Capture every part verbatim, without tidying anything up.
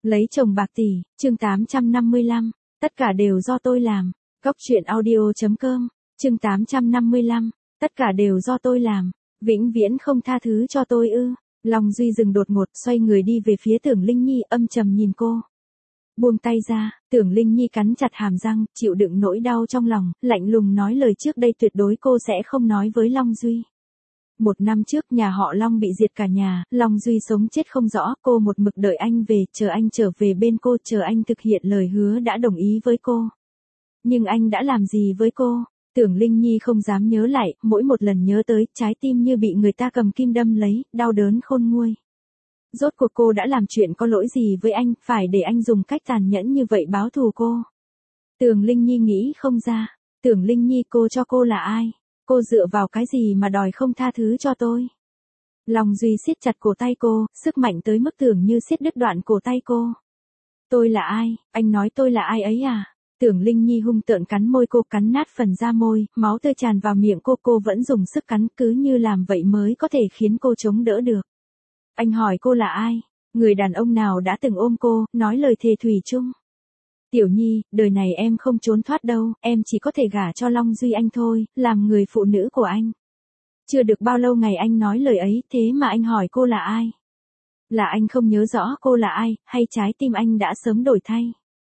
Lấy chồng bạc tỷ, chương tám trăm năm mươi lăm, tất cả đều do tôi làm. Cốc truyện audio chấm com, chương tám trăm năm mươi lăm, tất cả đều do tôi làm. Vĩnh viễn không tha thứ cho tôi ư? Long Duy dừng đột ngột, xoay người đi về phía Tưởng Linh Nhi, âm trầm nhìn cô. Buông tay ra, Tưởng Linh Nhi cắn chặt hàm răng, chịu đựng nỗi đau trong lòng, lạnh lùng nói lời trước đây tuyệt đối cô sẽ không nói với Long Duy. Một năm trước nhà họ Long bị diệt cả nhà, Long Duy sống chết không rõ, cô một mực đợi anh về, chờ anh trở về bên cô, chờ anh thực hiện lời hứa đã đồng ý với cô. Nhưng anh đã làm gì với cô? Tưởng Linh Nhi không dám nhớ lại, mỗi một lần nhớ tới, trái tim như bị người ta cầm kim đâm lấy, đau đớn khôn nguôi. Rốt cuộc cô đã làm chuyện có lỗi gì với anh, phải để anh dùng cách tàn nhẫn như vậy báo thù cô? Tưởng Linh Nhi nghĩ không ra. Tưởng Linh Nhi, cô cho cô là ai? Cô dựa vào cái gì mà đòi không tha thứ cho tôi? Long Duy siết chặt cổ tay cô, sức mạnh tới mức tưởng như siết đứt đoạn cổ tay cô. Tôi là ai? Anh nói tôi là ai ấy à? Tưởng Linh Nhi hung tợn cắn môi cô, cắn nát phần da môi, máu tươi tràn vào miệng cô, cô vẫn dùng sức cắn, cứ như làm vậy mới có thể khiến cô chống đỡ được. Anh hỏi cô là ai? Người đàn ông nào đã từng ôm cô, nói lời thề thủy chung? Tiểu Nhi, đời này em không trốn thoát đâu, em chỉ có thể gả cho Long Duy anh thôi, làm người phụ nữ của anh. Chưa được bao lâu ngày anh nói lời ấy, thế mà anh hỏi cô là ai? Là anh không nhớ rõ cô là ai, hay trái tim anh đã sớm đổi thay?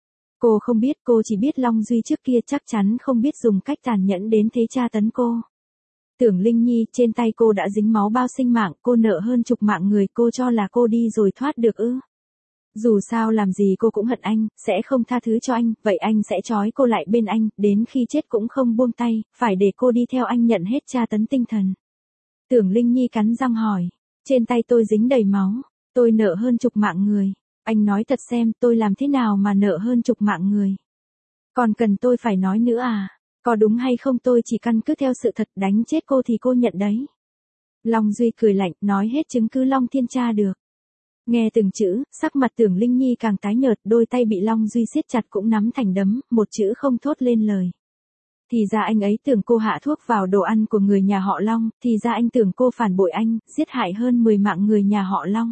Cô không biết, cô chỉ biết Long Duy trước kia chắc chắn không biết dùng cách tàn nhẫn đến thế tra tấn cô. Tưởng Linh Nhi, trên tay cô đã dính máu bao sinh mạng, cô nợ hơn chục mạng người, cô cho là cô đi rồi thoát được ư? Dù sao làm gì cô cũng hận anh, sẽ không tha thứ cho anh, vậy anh sẽ trói cô lại bên anh, đến khi chết cũng không buông tay, phải để cô đi theo anh nhận hết tra tấn tinh thần. Tưởng Linh Nhi cắn răng hỏi, trên tay tôi dính đầy máu, tôi nợ hơn chục mạng người. Anh nói thật xem, tôi làm thế nào mà nợ hơn chục mạng người? Còn cần tôi phải nói nữa à? Có đúng hay không tôi chỉ căn cứ theo sự thật, đánh chết cô thì cô nhận đấy. Long Duy cười lạnh, nói hết chứng cứ Long Thiên tra được. Nghe từng chữ, sắc mặt Tưởng Linh Nhi càng tái nhợt, đôi tay bị Long Duy siết chặt cũng nắm thành đấm, một chữ không thốt lên lời. Thì ra anh ấy tưởng cô hạ thuốc vào đồ ăn của người nhà họ Long, thì ra anh tưởng cô phản bội anh, giết hại hơn mười mạng người nhà họ Long.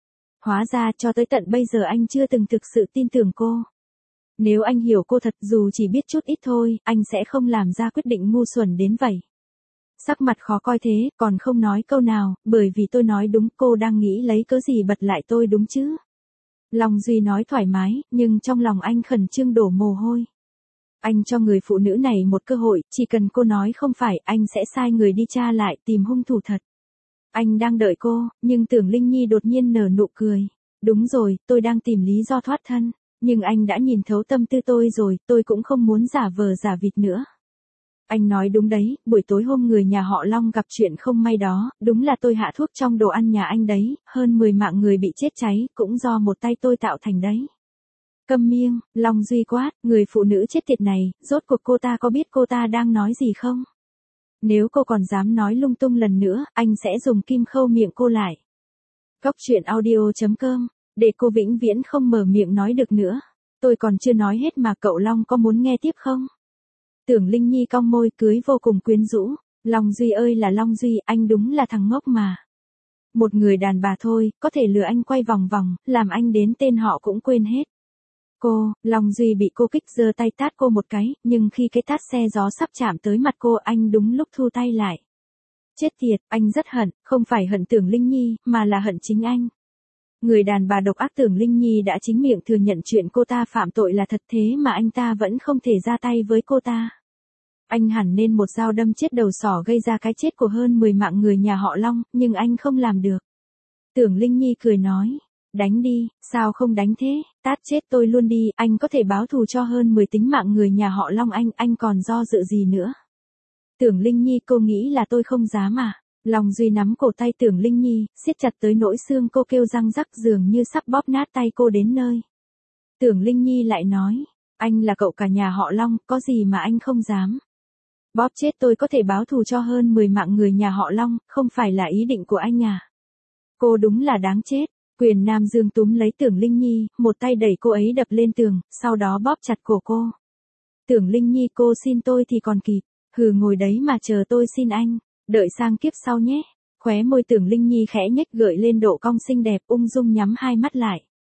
Hóa ra cho tới tận bây giờ anh chưa từng thực sự tin tưởng cô. Nếu anh hiểu cô thật, dù chỉ biết chút ít thôi, anh sẽ không làm ra quyết định ngu xuẩn đến vậy. Sắc mặt khó coi thế, còn không nói câu nào, bởi vì tôi nói đúng, cô đang nghĩ lấy cớ gì bật lại tôi đúng chứ? Long Duy nói thoải mái, nhưng trong lòng anh khẩn trương đổ mồ hôi. Anh cho người phụ nữ này một cơ hội, chỉ cần cô nói không phải, anh sẽ sai người đi tra lại, tìm hung thủ thật. Anh đang đợi cô, nhưng Tưởng Linh Nhi đột nhiên nở nụ cười. Đúng rồi, tôi đang tìm lý do thoát thân, nhưng anh đã nhìn thấu tâm tư tôi rồi, tôi cũng không muốn giả vờ giả vịt nữa. Anh nói đúng đấy, buổi tối hôm người nhà họ Long gặp chuyện không may đó, đúng là tôi hạ thuốc trong đồ ăn nhà anh đấy, hơn mười mạng người bị chết cháy, cũng do một tay tôi tạo thành đấy. Câm miệng, Long Duy quát, người phụ nữ chết tiệt này, rốt cuộc cô ta có biết cô ta đang nói gì không? Nếu cô còn dám nói lung tung lần nữa, anh sẽ dùng kim khâu miệng cô lại. Cốc truyện audio chấm com, để cô vĩnh viễn không mở miệng nói được nữa. Tôi còn chưa nói hết mà cậu Long có muốn nghe tiếp không? Tưởng Linh Nhi cong môi, cưới vô cùng quyến rũ. Long Duy ơi là Long Duy, anh đúng là thằng ngốc mà. Một người đàn bà thôi, có thể lừa anh quay vòng vòng, làm anh đến tên họ cũng quên hết. Cô, Long Duy bị cô kích, giơ tay tát cô một cái, nhưng khi cái tát xe gió sắp chạm tới mặt cô, anh đúng lúc thu tay lại. Chết tiệt, anh rất hận, không phải hận Tưởng Linh Nhi, mà là hận chính anh. Người đàn bà độc ác Tưởng Linh Nhi đã chính miệng thừa nhận chuyện cô ta phạm tội là thật, thế mà anh ta vẫn không thể ra tay với cô ta. Anh hẳn nên một dao đâm chết đầu sỏ gây ra cái chết của hơn mười mạng người nhà họ Long, nhưng anh không làm được. Tưởng Linh Nhi cười nói, đánh đi, sao không đánh thế, tát chết tôi luôn đi, anh có thể báo thù cho hơn mười tính mạng người nhà họ Long anh, anh còn do dự gì nữa. Tưởng Linh Nhi, cô nghĩ là tôi không dám à? Long Duy nắm cổ tay Tưởng Linh Nhi, siết chặt tới nỗi xương cô kêu răng rắc, dường như sắp bóp nát tay cô đến nơi. Tưởng Linh Nhi lại nói, anh là cậu cả nhà họ Long, có gì mà anh không dám. Bóp chết tôi có thể báo thù cho hơn mười mạng người nhà họ Long, không phải là ý định của anh à? Cô đúng là đáng chết. Quyền Nam Dương túm lấy Tưởng Linh Nhi, một tay đẩy cô ấy đập lên tường, sau đó bóp chặt cổ cô. Tưởng Linh Nhi, cô xin tôi thì còn kịp, hừ ngồi đấy mà chờ tôi xin anh, đợi sang kiếp sau nhé. Khóe môi Tưởng Linh Nhi khẽ nhếch gợi lên độ cong xinh đẹp, ung dung nhắm hai mắt lại.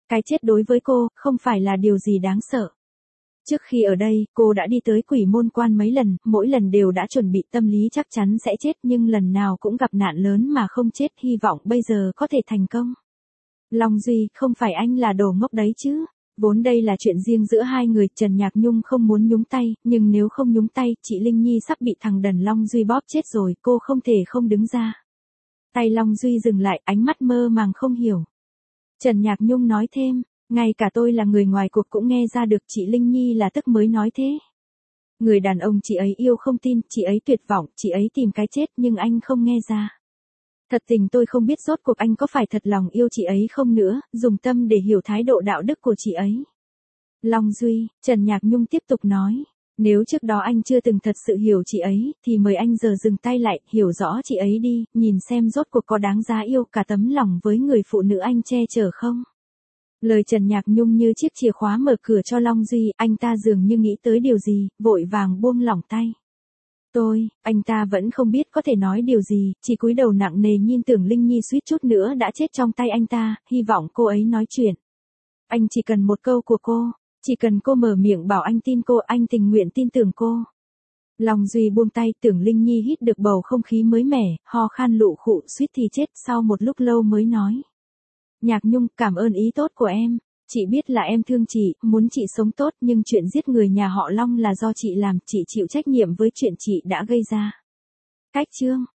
Cái chết đối với cô, không phải là điều gì đáng sợ. Trước khi ở đây, cô đã đi tới quỷ môn quan mấy lần, mỗi lần đều đã chuẩn bị tâm lý chắc chắn sẽ chết nhưng lần nào cũng gặp nạn lớn mà không chết, hy vọng bây giờ có thể thành công. Long Duy, không phải anh là đồ ngốc đấy chứ. Vốn đây là chuyện riêng giữa hai người, Trần Nhạc Nhung không muốn nhúng tay, nhưng nếu không nhúng tay, chị Linh Nhi sắp bị thằng đần Long Duy bóp chết rồi, cô không thể không đứng ra. Tay Long Duy dừng lại, ánh mắt mơ màng không hiểu. Trần Nhạc Nhung nói thêm, ngay cả tôi là người ngoài cuộc cũng nghe ra được chị Linh Nhi là tức mới nói thế. Người đàn ông chị ấy yêu không tin, chị ấy tuyệt vọng, chị ấy tìm cái chết nhưng anh không nghe ra. Thật tình tôi không biết rốt cuộc anh có phải thật lòng yêu chị ấy không nữa, dùng tâm để hiểu thái độ đạo đức của chị ấy. Long Duy, Trần Nhạc Nhung tiếp tục nói, nếu trước đó anh chưa từng thật sự hiểu chị ấy, thì mời anh giờ dừng tay lại, hiểu rõ chị ấy đi, nhìn xem rốt cuộc có đáng giá yêu cả tấm lòng với người phụ nữ anh che chở không. Lời Trần Nhạc Nhung như chiếc chìa khóa mở cửa cho Long Duy, anh ta dường như nghĩ tới điều gì, vội vàng buông lỏng tay. Tôi, anh ta vẫn không biết có thể nói điều gì, chỉ cúi đầu nặng nề nhìn Tưởng Linh Nhi suýt chút nữa đã chết trong tay anh ta, hy vọng cô ấy nói chuyện. Anh chỉ cần một câu của cô, chỉ cần cô mở miệng bảo anh tin cô, anh tình nguyện tin tưởng cô. Long Duy buông tay, Tưởng Linh Nhi hít được bầu không khí mới mẻ, ho khan lụ khụ suýt thì chết, sau một lúc lâu mới nói. Nhạc Nhung, cảm ơn ý tốt của em. Chị biết là em thương chị, muốn chị sống tốt, nhưng chuyện giết người nhà họ Long là do chị làm, chị chịu trách nhiệm với chuyện chị đã gây ra. Cách chương